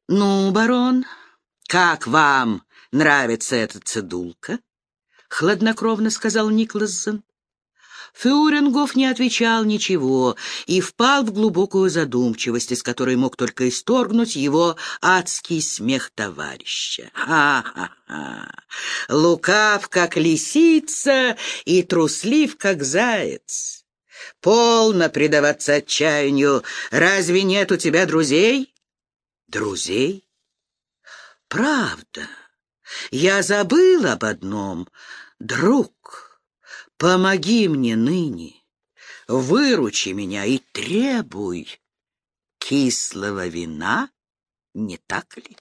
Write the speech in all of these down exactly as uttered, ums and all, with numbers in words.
«Ну, барон, как вам нравится эта цедулка?» — хладнокровно сказал Никлассон. Фюрингоф не отвечал ничего и впал в глубокую задумчивость, из которой мог только исторгнуть его адский смех товарища. «Ха-ха-ха! Лукав, как лисица, и труслив, как заяц! Полно предаваться отчаянию! Разве нет у тебя друзей?» «Друзей? Правда, я забыл об одном. Друг, помоги мне ныне, выручи меня и требуй кислого вина, не так ли?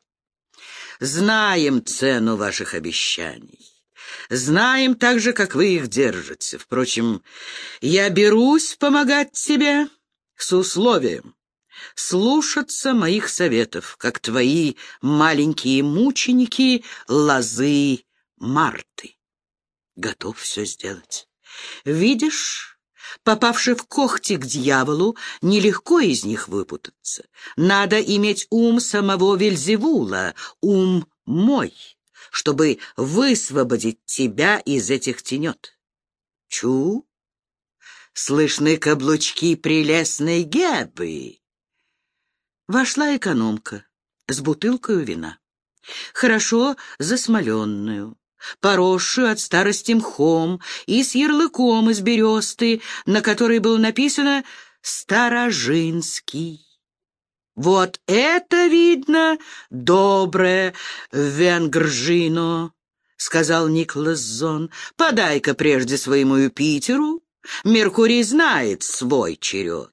Знаем цену ваших обещаний, знаем так же, как вы их держите. Впрочем, я берусь помогать тебе с условием слушаться моих советов, как твои маленькие мученики лозы Марты. Готов все сделать. Видишь, попавши в когти к дьяволу, нелегко из них выпутаться. Надо иметь ум самого Вельзевула, ум мой, чтобы высвободить тебя из этих тенет. Чу, слышны каблучки прелестной Гебы. Вошла экономка с бутылкой вина, хорошо засмоленную, поросшую от старости мхом и с ярлыком из бересты, на которой было написано «Старожинский». «Вот это, видно, доброе венгржино», — сказал Никлассон. «Подай-ка прежде своему Юпитеру, Меркурий знает свой черед».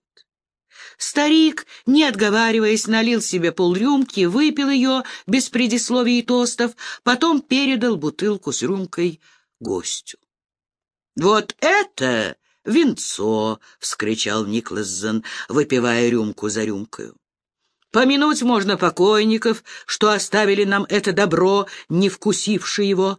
Старик, не отговариваясь, налил себе полрюмки, выпил ее без предисловий и тостов, потом передал бутылку с рюмкой гостю. «Вот это винцо!» — вскричал Никлассон, выпивая рюмку за рюмкою. «Помянуть можно покойников, что оставили нам это добро, не вкусивши его.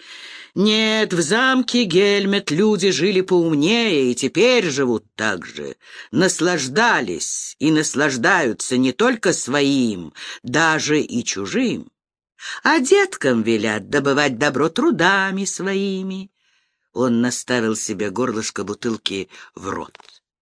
Нет, в замке Гельмет люди жили поумнее и теперь живут так же. Наслаждались и наслаждаются не только своим, даже и чужим. А деткам велят добывать добро трудами своими». Он наставил себе горлышко бутылки в рот.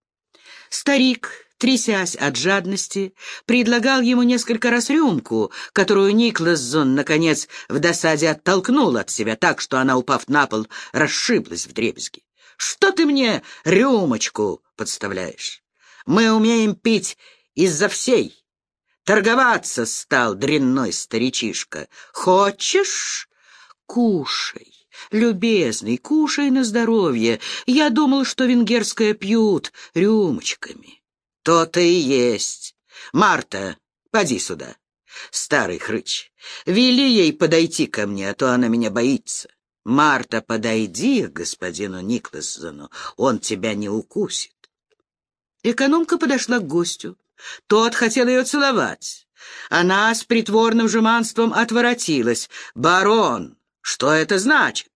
Старик, трясясь от жадности, предлагал ему несколько раз рюмку, которую Никлассон, наконец, в досаде оттолкнул от себя так, что она, упав на пол, расшиблась вдребезги. «Что ты мне рюмочку подставляешь? Мы умеем пить из-за всей. Торговаться стал дрянной старичишка. Хочешь? Кушай. Любезный, кушай на здоровье. Я думал, что венгерское пьют рюмочками». «То-то и есть. Марта, поди сюда. Старый хрыч, вели ей подойти ко мне, а то она меня боится. Марта, подойди к господину Никлассону, он тебя не укусит». Экономка подошла к гостю. Тот хотел ее целовать. Она с притворным жеманством отворотилась. «Барон, что это значит?»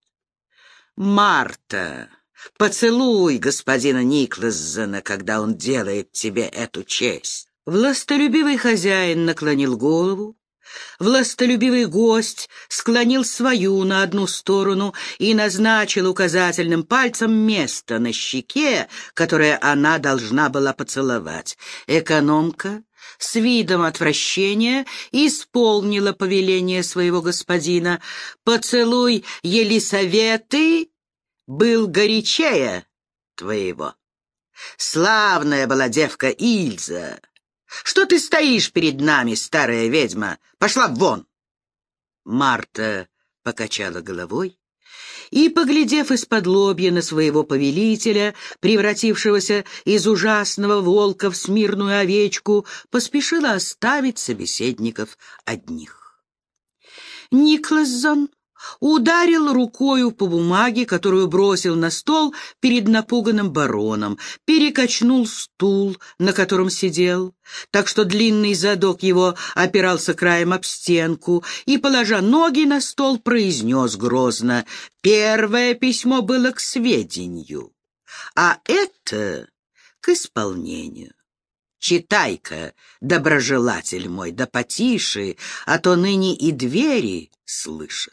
«Марта, поцелуй господина Никлассона, когда он делает тебе эту честь». Властолюбивый хозяин наклонил голову, властолюбивый гость склонил свою на одну сторону и назначил указательным пальцем место на щеке, которое она должна была поцеловать. Экономка с видом отвращения исполнила повеление своего господина. «Поцелуй Елисаветы был горячее твоего. Славная была девка Ильза. Что ты стоишь перед нами, старая ведьма? Пошла вон!» Марта покачала головой и, поглядев из-под лобья на своего повелителя, превратившегося из ужасного волка в смирную овечку, поспешила оставить собеседников одних. Никлассон ударил рукою по бумаге, которую бросил на стол перед напуганным бароном, перекачнул стул, на котором сидел, так что длинный задок его опирался краем об стенку, и, положа ноги на стол, произнес грозно: «Первое письмо было к сведению, а это к исполнению. Читай-ка, доброжелатель мой, да потише, а то ныне и двери слышат.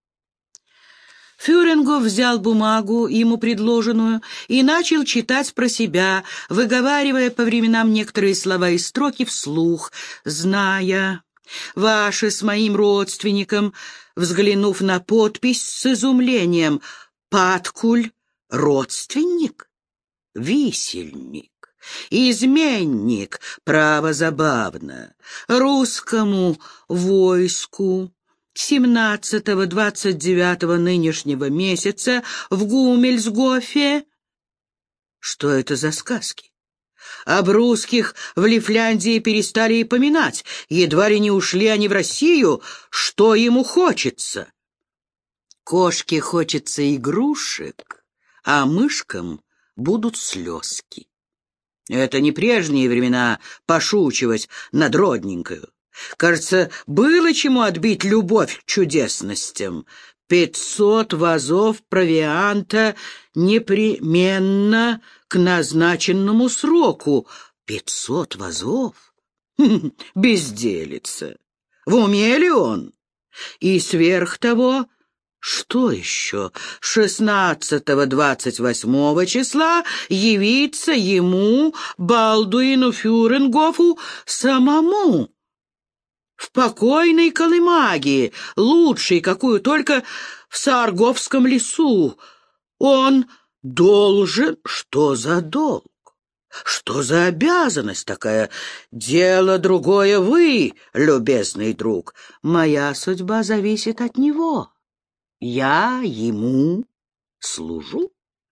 Фюрингов взял бумагу, ему предложенную, и начал читать про себя, выговаривая по временам некоторые слова и строки вслух, зная: «Ваше с моим родственником», взглянув на подпись с изумлением, «Паткуль — родственник? Висельник, изменник, право забавно, русскому войску семнадцатого двадцать девятого нынешнего месяца в Гумельсгофе». Что это за сказки? Об русских в Лифляндии перестали и поминать, едва ли не ушли они в Россию. Что ему хочется? Кошке хочется игрушек, а мышкам будут слезки. Это не прежние времена пошучивать над родненькою. Кажется, было чему отбить любовь к чудесностям. Пятьсот вазов провианта непременно к назначенному сроку. Пятьсот вазов? Хм, безделица. В уме ли он? И сверх того, что еще? шестнадцатого двадцать восьмого числа явиться ему, Балдуину Фюрингофу, самому, в покойной колымаге, лучшей, какую только в Саарговском лесу. Он должен... Что за долг? Что за обязанность такая? Дело другое вы, любезный друг. Моя судьба зависит от него. Я ему служу.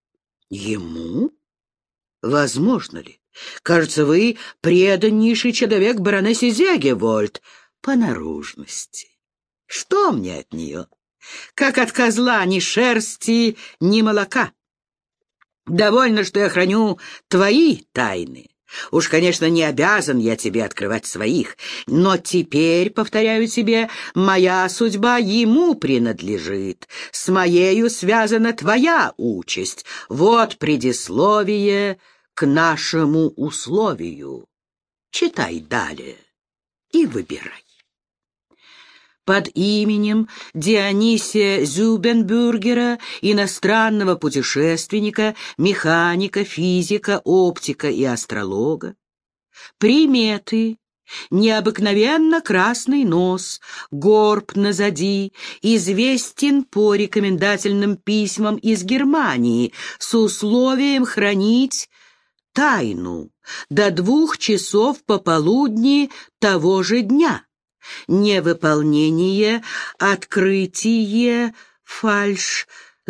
Ему? Возможно ли? Кажется, вы преданнейший человек баронессе Зегевольд по наружности. Что мне от нее? Как от козла ни шерсти, ни молока. Довольно, что я храню твои тайны. Уж, конечно, не обязан я тебе открывать своих, но теперь, повторяю тебе, моя судьба ему принадлежит, с моею связана твоя участь. Вот предисловие к нашему условию. Читай далее и выбирай. Под именем Дионисия Зюбенбюргера, иностранного путешественника, механика, физика, оптика и астролога. Приметы: необыкновенно красный нос, горб назади, известен по рекомендательным письмам из Германии с условием хранить тайну до двух часов пополудни того же дня. Невыполнение, открытие, фальшь,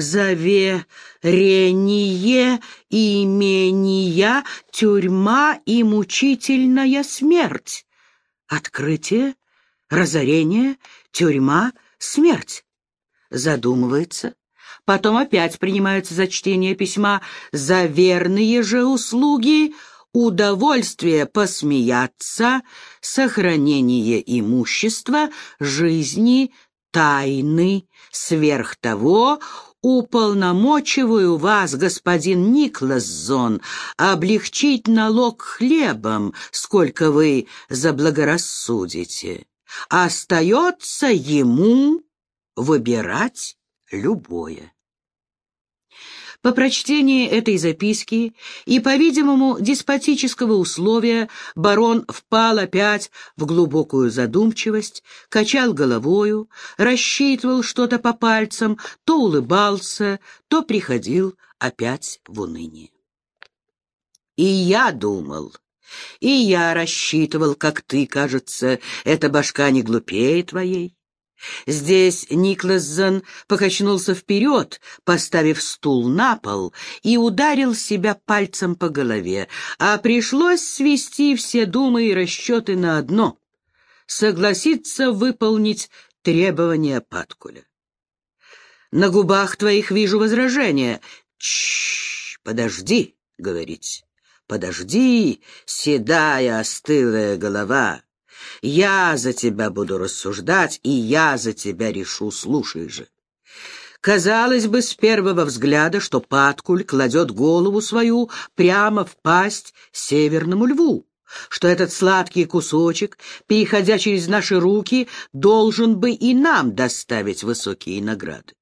заверение, имения, тюрьма и мучительная смерть. Открытие, разорение, тюрьма, смерть. Задумывается, потом опять принимается за чтение письма. За верные же услуги удовольствие посмеяться, сохранение имущества, жизни, тайны. Сверх того, уполномочиваю вас, господин Никлассон, облегчить налог хлебом, сколько вы заблагорассудите. Остается ему выбирать любое. По прочтении этой записки и, по-видимому, деспотического условия барон впал опять в глубокую задумчивость, качал головою, рассчитывал что-то по пальцам, то улыбался, то приходил опять в уныние. И я думал, и я рассчитывал, как ты, кажется, эта башка не глупее твоей. Здесь Никлассон покачнулся вперед, поставив стул на пол, и ударил себя пальцем по голове, а пришлось свести все думы и расчеты на одно — согласиться выполнить требования Паткуля. На губах твоих вижу возражение. «Чш, подожди», — говорить, «подожди, седая остылая голова». Я за тебя буду рассуждать, и я за тебя решу, слушай же. Казалось бы, с первого взгляда, что Паткуль кладет голову свою прямо в пасть северному льву, что этот сладкий кусочек, переходя через наши руки, должен бы и нам доставить высокие награды.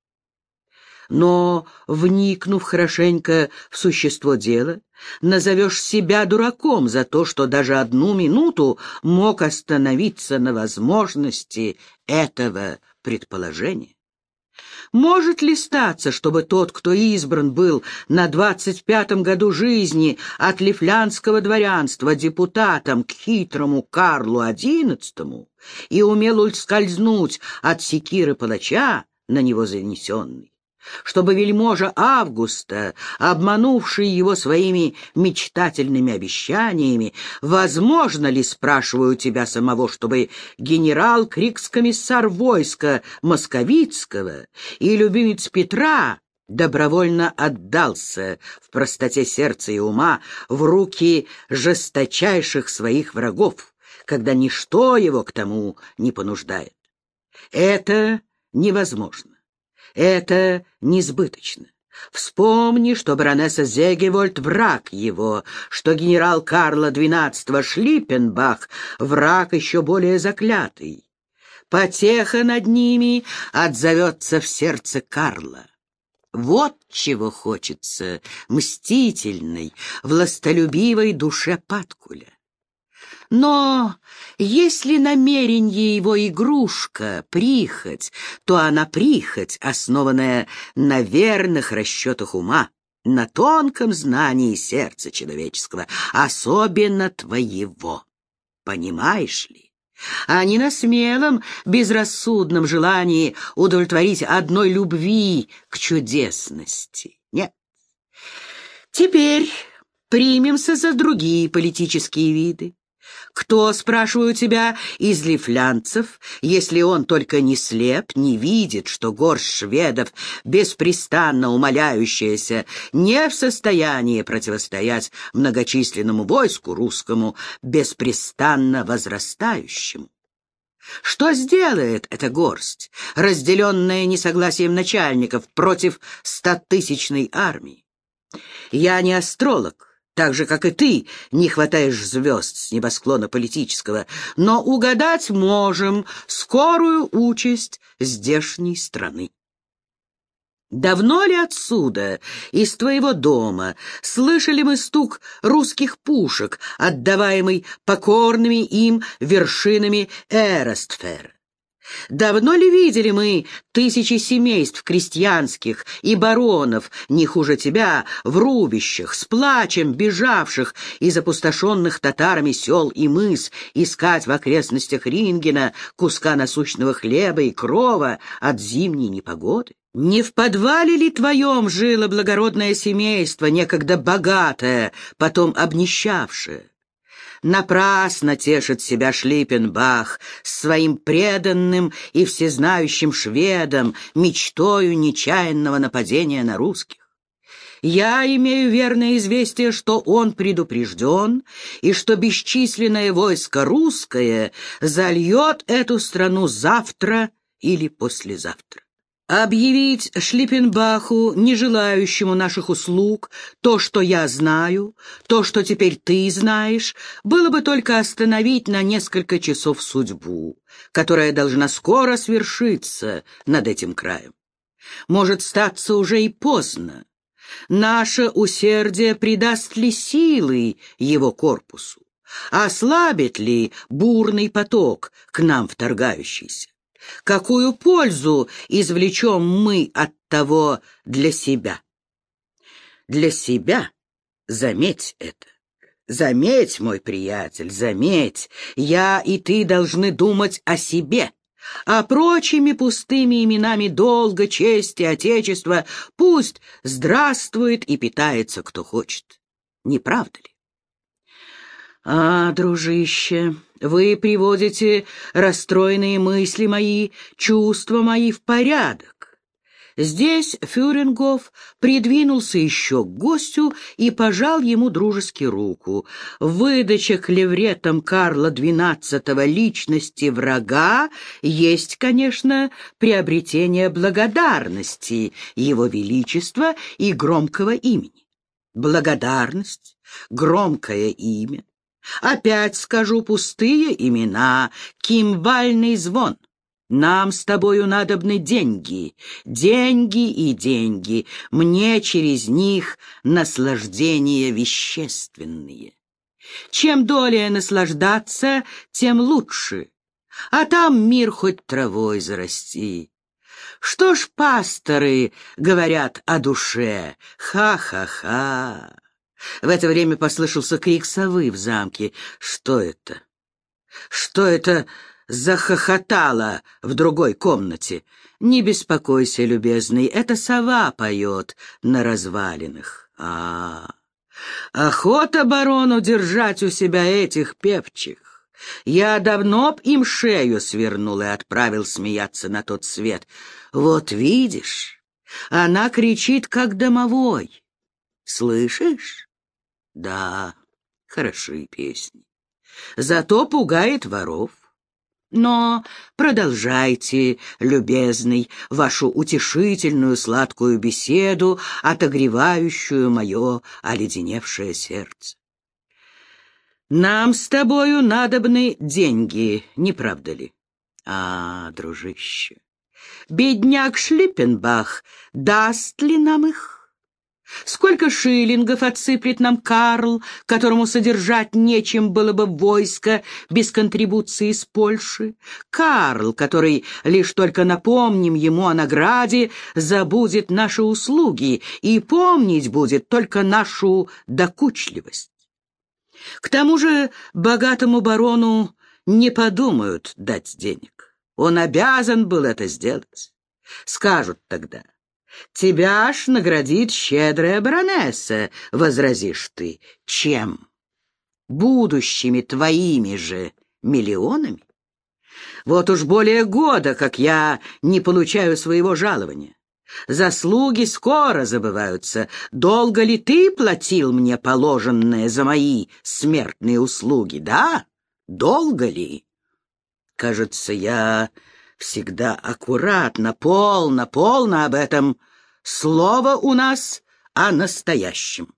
Но, вникнув хорошенько в существо дела, назовешь себя дураком за то, что даже одну минуту мог остановиться на возможности этого предположения. Может ли статься, чтобы тот, кто избран был на двадцать пятом году жизни от лифлянского дворянства депутатом к хитрому Карлу одиннадцатому и умел ускользнуть от секиры палача, на него занесенный, чтобы вельможа Августа, обманувший его своими мечтательными обещаниями, возможно ли, спрашиваю тебя самого, чтобы генерал крикс-комиссар войска московицкого и любимец Петра добровольно отдался в простоте сердца и ума в руки жесточайших своих врагов, когда ничто его к тому не понуждает? Это невозможно. Это несбыточно. Вспомни, что баронесса Зегевольд — враг его, что генерал Карла двенадцатого Шлиппенбах — враг еще более заклятый. Потеха над ними отзовется в сердце Карла. Вот чего хочется мстительной, властолюбивой душе Паткуля. Но если намерение его игрушка, прихоть, то она прихоть, основанная на верных расчетах ума, на тонком знании сердца человеческого, особенно твоего. Понимаешь ли? А не на смелом, безрассудном желании удовлетворить одной любви к чудесности. Нет. Теперь примемся за другие политические виды. Кто, спрашиваю тебя, из лифлянцев, если он только не слеп, не видит, что горсть шведов, беспрестанно умаляющаяся, не в состоянии противостоять многочисленному войску русскому, беспрестанно возрастающему? Что сделает эта горсть, разделенная несогласием начальников против стотысячной армии? Я не астролог, так же, как и ты, не хватаешь звезд с небосклона политического, но угадать можем скорую участь здешней страны. Давно ли отсюда, из твоего дома, слышали мы стук русских пушек, отдаваемый покорными им вершинами Эрестфера? Давно ли видели мы тысячи семейств крестьянских и баронов, не хуже тебя, в рубищах, с плачем бежавших из опустошенных татарами сел и мыс, искать в окрестностях Рингена куска насущного хлеба и крова от зимней непогоды? Не в подвале ли твоем жило благородное семейство, некогда богатое, потом обнищавшее? Напрасно тешит себя Шлиппенбах с своим преданным и всезнающим шведом мечтою нечаянного нападения на русских. Я имею верное известие, что он предупрежден, и что бесчисленное войско русское зальет эту страну завтра или послезавтра. Объявить Шлиппенбаху, не желающему наших услуг, то, что я знаю, то, что теперь ты знаешь, было бы только остановить на несколько часов судьбу, которая должна скоро свершиться над этим краем. Может статься уже и поздно. Наше усердие придаст ли силы его корпусу? Ослабит ли бурный поток, к нам вторгающийся? Какую пользу извлечем мы от того для себя? Для себя, заметь это, заметь, мой приятель, заметь, я и ты должны думать о себе, а прочими пустыми именами долга, чести, отечества пусть здравствует и питается кто хочет. Не правда ли? А, дружище, вы приводите расстроенные мысли мои, чувства мои в порядок. Здесь Фюрингоф придвинулся еще к гостю и пожал ему дружески руку. Выдача клевретам Карла двенадцатого личности врага есть, конечно, приобретение благодарности его величества и громкого имени. Благодарность, громкое имя. Опять скажу пустые имена, кимвальный звон. Нам с тобою надобны деньги, деньги и деньги, мне через них наслаждения вещественные. Чем долее наслаждаться, тем лучше, а там мир хоть травой зарасти. Что ж пасторы говорят о душе? Ха-ха-ха. В это время послышался крик совы в замке. Что это? Что это захохотало в другой комнате? Не беспокойся, любезный, это сова поет на развалинах. А, охота барону держать у себя этих певчих. Я давно б им шею свернул и отправил смеяться на тот свет. Вот видишь, она кричит, как домовой. Слышишь? Да, хороши песни. Зато пугает воров. Но продолжайте, любезный, вашу утешительную сладкую беседу, отогревающую мое оледеневшее сердце. Нам с тобою надобны деньги, не правда ли? А, дружище, бедняк Шлиппенбах даст ли нам их? Сколько шиллингов отсыплет нам Карл, которому содержать нечем было бы войско без контрибуции из Польши? Карл, который, лишь только напомним ему о награде, забудет наши услуги и помнить будет только нашу докучливость. К тому же богатому барону не подумают дать денег. Он обязан был это сделать. Скажут тогда: «Тебя ж наградит щедрая баронесса», — возразишь ты. Чем? Будущими твоими же миллионами? Вот уж более года, как я не получаю своего жалования. Заслуги скоро забываются. Долго ли ты платил мне положенное за мои смертные услуги, да? Долго ли? Кажется, я всегда аккуратно, полно, полно об этом. Слово у нас о настоящем.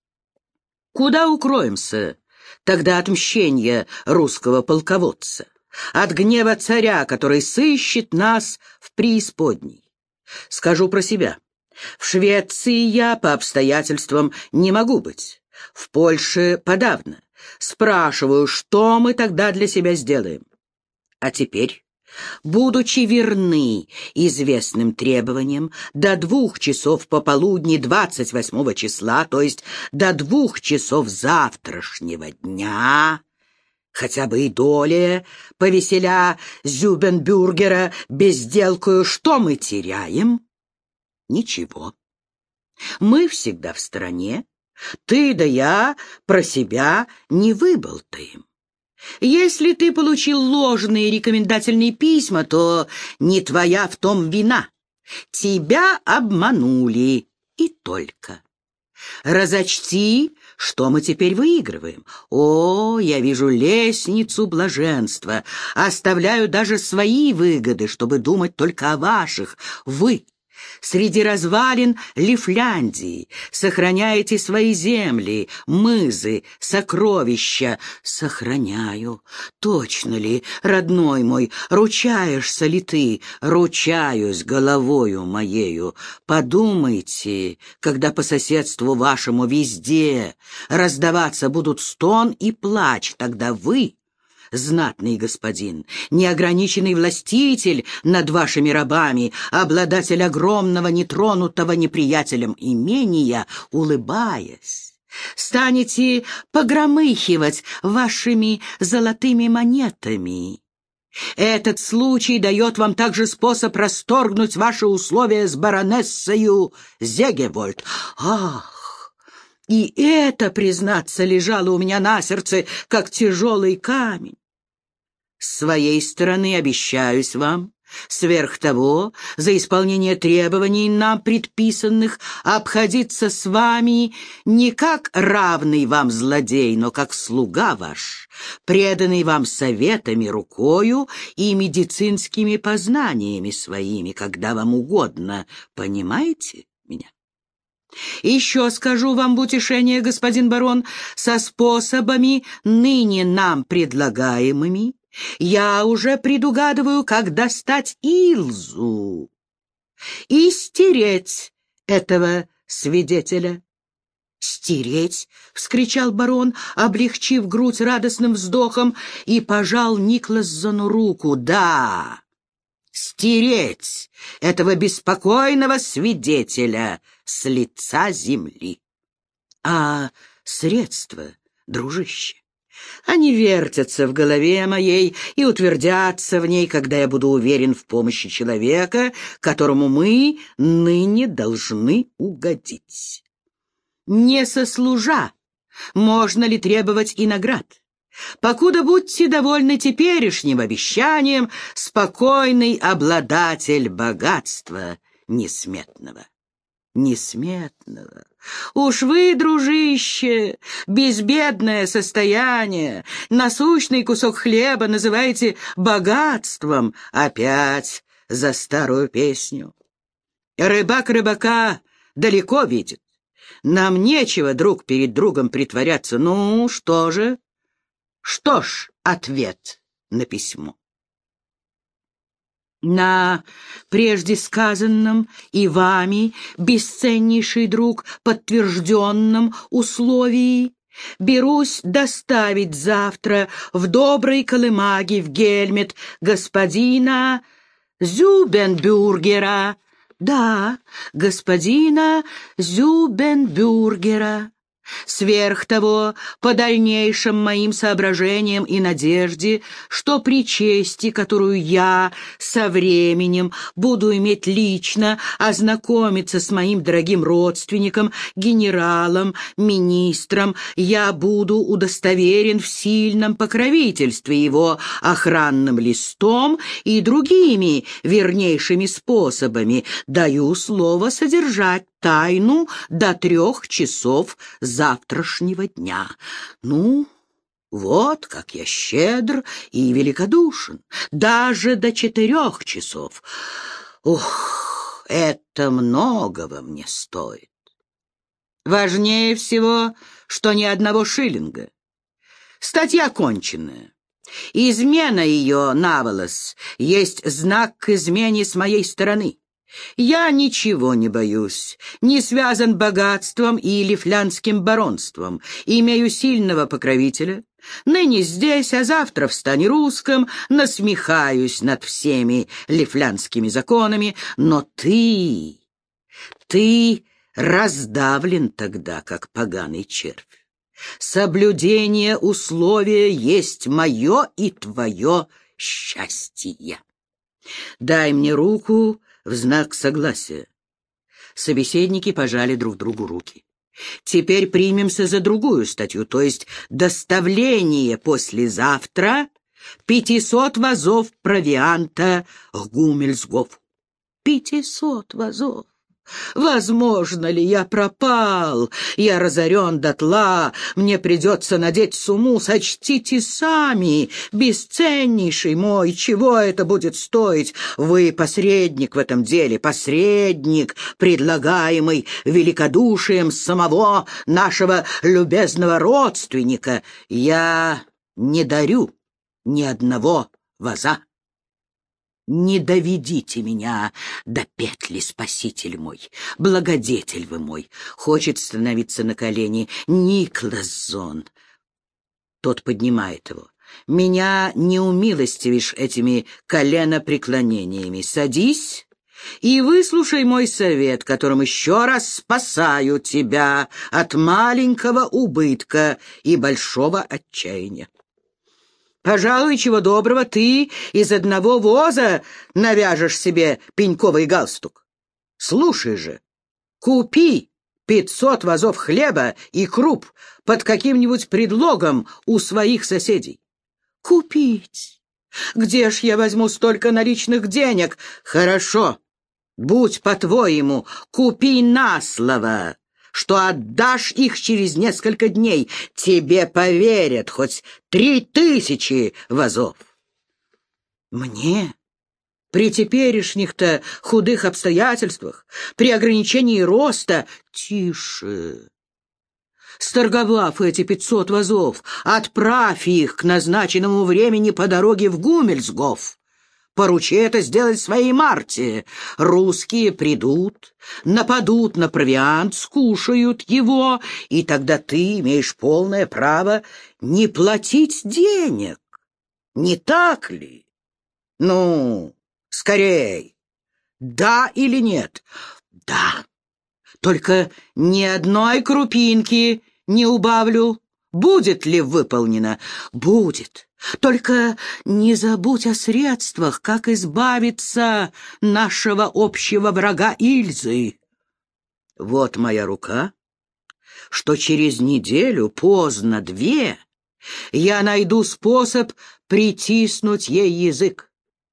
Куда укроемся тогда от мщения русского полководца, от гнева царя, который сыщет нас в преисподней? Скажу про себя. В Швеции я по обстоятельствам не могу быть, в Польше подавно. Спрашиваю, что мы тогда для себя сделаем? А теперь, будучи верны известным требованиям, до двух часов пополудни двадцать восьмого числа, то есть до двух часов завтрашнего дня, хотя бы и долее, повеселя Зюбенбюргера безделкою, что мы теряем? Ничего. Мы всегда в стороне, ты да я про себя не выболтаем. Если ты получил ложные рекомендательные письма, то не твоя в том вина. Тебя обманули, и только. Разочти, что мы теперь выигрываем. О, я вижу лестницу блаженства. Оставляю даже свои выгоды, чтобы думать только о ваших. Вы среди развалин Лифляндии сохраняете свои земли, мызы, сокровища. Сохраняю. Точно ли, родной мой, ручаешься ли ты? Ручаюсь головою моею. Подумайте, когда по соседству вашему везде раздаваться будут стон и плач, тогда вы, знатный господин, неограниченный властитель над вашими рабами, обладатель огромного нетронутого неприятелем имения, улыбаясь, станете погромыхивать вашими золотыми монетами. Этот случай дает вам также способ расторгнуть ваши условия с баронессою Зегевольд. Ах! И это, признаться, лежало у меня на сердце, как тяжелый камень. С своей стороны обещаюсь вам, сверх того, за исполнение требований нам предписанных, обходиться с вами не как равный вам злодей, но как слуга ваш, преданный вам советами, рукою и медицинскими познаниями своими, когда вам угодно. Понимаете меня? Еще скажу вам в утешение, господин барон, со способами, ныне нам предлагаемыми, я уже предугадываю, как достать Илзу и стереть этого свидетеля. «Стереть!» — вскричал барон, облегчив грудь радостным вздохом, и пожал Никлассону руку. «Да, стереть этого беспокойного свидетеля с лица земли. А средства, дружище, они вертятся в голове моей и утвердятся в ней, когда я буду уверен в помощи человека, которому мы ныне должны угодить. Не сослужа, можно ли требовать и наград? Покуда будьте довольны теперешним обещанием, спокойный обладатель богатства несметного». Несметного. Уж вы, дружище, безбедное состояние, насущный кусок хлеба называете богатством, опять за старую песню. Рыбак рыбака далеко видит. Нам нечего друг перед другом притворяться. Ну, что же? Что ж, ответ на письмо. На прежде сказанном и вами, бесценнейший друг, подтвержденном условии, берусь доставить завтра в доброй колымаге в Гельмет господина Зюбенбюргера. Да, господина Зюбенбюргера. Сверх того, по дальнейшим моим соображениям и надежде, что при чести, которую я со временем буду иметь лично ознакомиться с моим дорогим родственником, генералом, министром, я буду удостоверен в сильном покровительстве его охранным листом и другими вернейшими способами. Даю слово содержать тайну до трех часов завтрашнего дня. Ну, вот как я щедр и великодушен. Даже до четырех часов. Ух, это многого мне стоит. Важнее всего, что ни одного шиллинга. Статья конченная. Измена ее наволос есть знак к измене с моей стороны. Я ничего не боюсь, не связан богатством и лифлянским баронством, имею сильного покровителя. Ныне здесь, а завтра в стане русском, насмехаюсь над всеми лифлянскими законами, но ты, ты раздавлен тогда, как поганый червь. Соблюдение условия есть мое и твое счастье. Дай мне руку в знак согласия. Собеседники пожали друг другу руки. Теперь примемся за другую статью, то есть доставление послезавтра пятисот вазов провианта к Гумельсгофу. Пятисот вазов! Возможно ли, я пропал, я разорен дотла, мне придется надеть сумму, сочтите сами, бесценнейший мой, чего это будет стоить? Вы посредник в этом деле, посредник, предлагаемый великодушием самого нашего любезного родственника. Я не дарю ни одного ваза. Не доведите меня до петли, спаситель мой, благодетель вы мой. Хочет становиться на колени Никлассон. Тот поднимает его. Меня не умилостивишь этими коленопреклонениями. Садись и выслушай мой совет, которым еще раз спасаю тебя от маленького убытка и большого отчаяния. Пожалуй, чего доброго, ты из одного воза навяжешь себе пеньковый галстук. Слушай же, купи пятьсот вазов хлеба и круп под каким-нибудь предлогом у своих соседей. Купить? Где ж я возьму столько наличных денег? Хорошо, будь по-твоему, купи на слово, что отдашь их через несколько дней. Тебе поверят хоть три тысячи вазов. Мне При теперешних-то худых обстоятельствах, при ограничении роста... Тише! Сторговав эти пятьсот вазов, отправь их к назначенному времени по дороге в Гумельсгоф. Поручи это сделать своей Марте. Русские придут, нападут на провиант, скушают его, и тогда ты имеешь полное право не платить денег. Не так ли? Ну, скорей. Да или нет? Да. Только ни одной крупинки не убавлю. Будет ли выполнено? Будет. Только не забудь о средствах, как избавиться нашего общего врага Ильзы. Вот моя рука, что через неделю, поздно две, я найду способ притиснуть ей язык.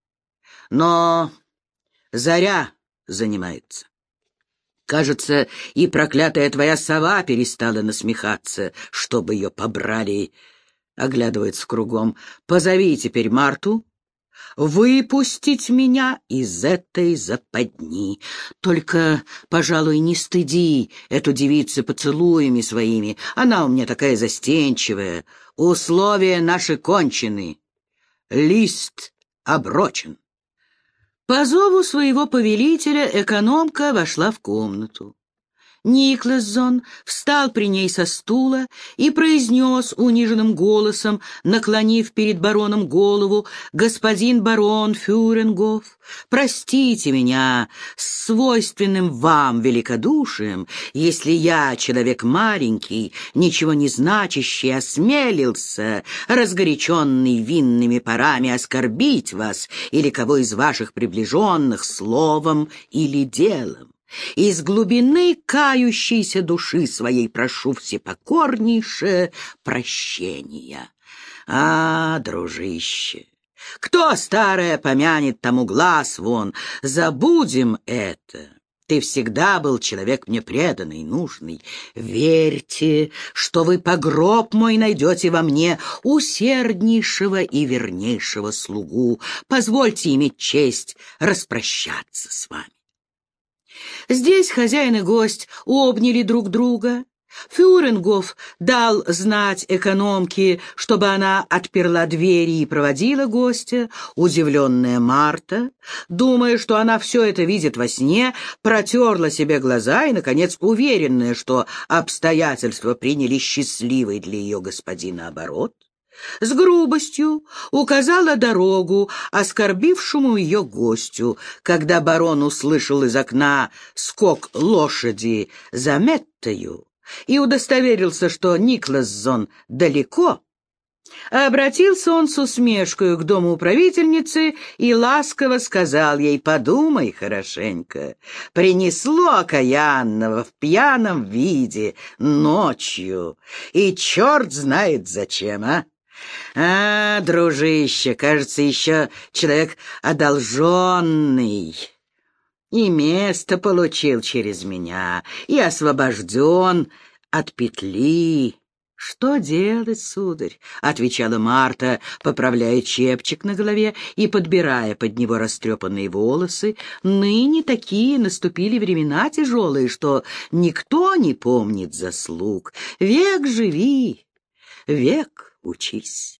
Но заря занимается. Кажется, и проклятая твоя сова перестала насмехаться, чтобы ее побрали. Оглядывается кругом. Позови теперь Марту, выпустить меня из этой западни. Только, пожалуй, не стыди эту девицу поцелуями своими. Она у меня такая застенчивая. Условия наши кончены. Лист оброчен. По зову своего повелителя экономка вошла в комнату. Никлассон встал при ней со стула и произнес униженным голосом, наклонив перед бароном голову: «Господин барон Фюрингоф, простите меня с свойственным вам великодушием, если я, человек маленький, ничего не значащий, осмелился, разгоряченный винными парами, оскорбить вас или кого из ваших приближенных словом или делом. Из глубины кающейся души своей прошу всепокорнейше прощения. А, дружище, кто старое помянет, тому глаз вон. Забудем это. Ты всегда был человек мне преданный, нужный. Верьте, что вы по гроб мой найдете во мне усерднейшего и вернейшего слугу. Позвольте иметь честь распрощаться с вами». Здесь хозяин и гость обняли друг друга. Фюрингоф дал знать экономке, чтобы она отперла двери и проводила гостя. Удивленная Марта, думая, что она все это видит во сне, протерла себе глаза и, наконец, уверенная, что обстоятельства приняли счастливый для ее господина оборот, с грубостью указала дорогу оскорбившему ее гостю. Когда барон услышал из окна скок лошади за Меттою и удостоверился, что Никлассон далеко, обратился он с усмешкой к дому управительницы и ласково сказал ей: «Подумай хорошенько, принесло окаянного в пьяном виде ночью, и черт знает зачем, а? А, дружище, кажется, еще человек одолженный, и место получил через меня, и освобожден от петли». «Что делать, сударь?» — отвечала Марта, поправляя чепчик на голове и подбирая под него растрепанные волосы. «Ныне такие наступили времена тяжелые, что никто не помнит заслуг. Век живи, век учись».